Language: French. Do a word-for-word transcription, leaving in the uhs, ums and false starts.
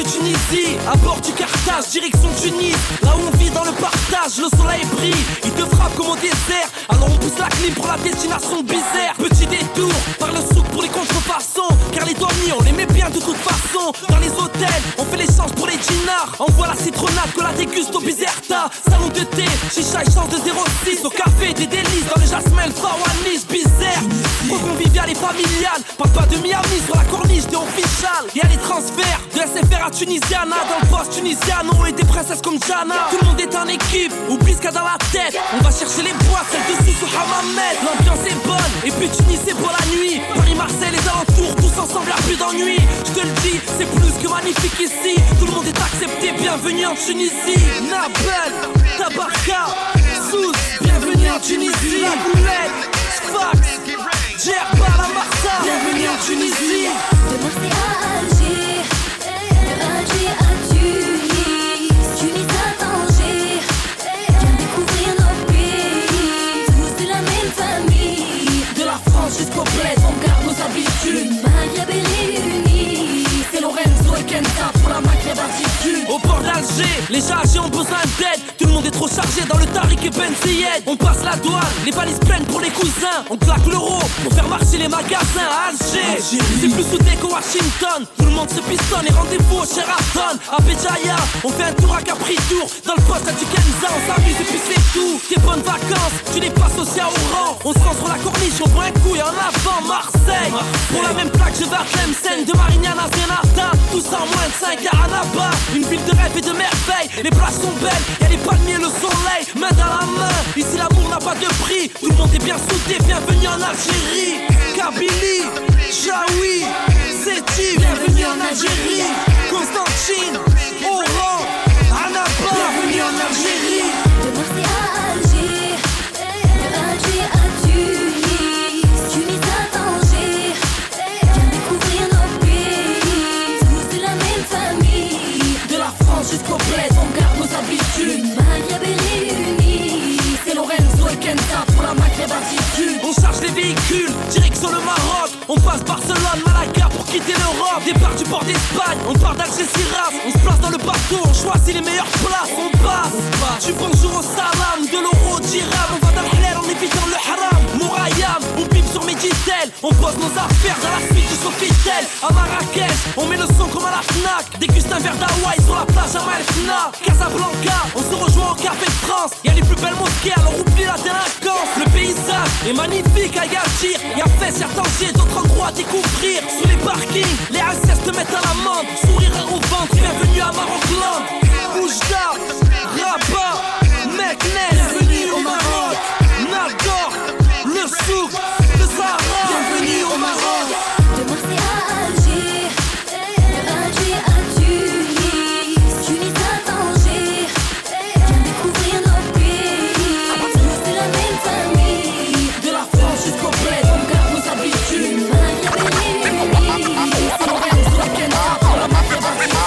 Tunisie, à bord du Carthage, direction Tunis. Là où on vit dans le partage, le soleil brille, il te frappe comme au désert. Alors on pousse la clim pour la destination bizarre. Petit détour, par le souk pour les contrefaçons. Car les dormis on les met bien de toute façon. Dans les hôtels, on fait l'échange pour les dinars. Envoie la citronnade que la déguste au Bizerta. Salon de thé, chicha échange de zéro six. Au café, des délices, dans le jasmin, le fawanis, bizarre. Trop convivial et familial. Parle pas de Miami sur la corniche, t'es official. Y'a les transferts de S F R à Tunisiana. Dans le poste tunisiano et des princesses comme Jana. Tout le monde est en équipe, oublie ce qu'il y a dans la tête. On va chercher les bois, celle dessus sous Hammamet. L'ambiance est bonne, et puis Tunis c'est pour la nuit. Paris, Marseille, les alentours, tous ensemble, y'a plus d'ennui. Je te le dis, c'est plus que magnifique ici. Tout le monde est accepté, bienvenue en Tunisie. Nabel, Tabarka, Sous, bienvenue en Tunisie. La Goulette, Sfax, Djerba, la Marsa, bienvenue en Tunisie. De Marseille à Alger, de Alger à Tunis, Tunis à Tanger. Viens découvrir nos pays, tous de la même famille. De la France jusqu'au bled, on garde nos habitudes. Maghreb est réuni, c'est Lorenzo et Kenta pour la Maghreb attitude. Au port d'Alger, les chargés ont besoin d'aide. Tout le monde est trop chargé dans le Tariq et Ben Zayed. On passe la douane, les valises pleines pour les cousins. On claque l'euro pour faire marcher les magasins à Alger. C'est plus soudé qu'au Washington. Tout le monde se pistonne et rendez-vous au Sheraton. À Béjaïa, on fait un tour à Capri Tour. Dans le poste à du Kenza, on s'amuse et puis c'est tout. Tes bonnes vacances, tu les passes aussi à Oran. On se rend sur la corniche, on boit un coup et en avant Marseille. Pour la même plaque, je vais à Tlemcen, de Marignane à Zenarta. Tout ça en moins de cinq à Annaba. Une ville de rêve et de merveille. Les plages sont belles, y'a les palmiers, le soleil, main dans la main. Ici l'amour n'a pas de prix. Tout le monde est bien soudé, bienvenue en Algérie. Kabylie, Jaoui, Sétif, bienvenue en Algérie. Constantine, Oran, Annaba, bienvenue en Algérie. de Marseille à Alger, de Alger à Tunis, Tunis à Tanger. Viens découvrir nos pays, tous de la même famille. De la France jusqu'au bled, on garde nos habitudes. Maghreb est réuni, C'est Lorenzo et Kenta pour la Maghreb attitude. On charge les véhicules, direction le Maroc. On passe Barcelone, Malaga pour quitter l'Europe. Départ du port d'Espagne, on part d'Algeciras. On se place dans le bateau, on choisit les meilleures places. On passe, du bonjour au salam, de l'euro au dirham. On va dans le halal en évitant le haram. Mourayam, on pipe sur Meditel. On pose nos affaires dans la suite du Sofitel. À Marrakech, on met le son comme à la Fnac. Déguste un verre d'Hawaï sur la plage à Malfna. Casablanca, on se rejoint au Café de France. Y'a les plus belles mosquées, alors oublie la délinquance. Le paysage est magnifique à Yatir. Y'a fait certains Tanger, d'autres endroits à découvrir. Sur les parkings, les A S S te mettent à la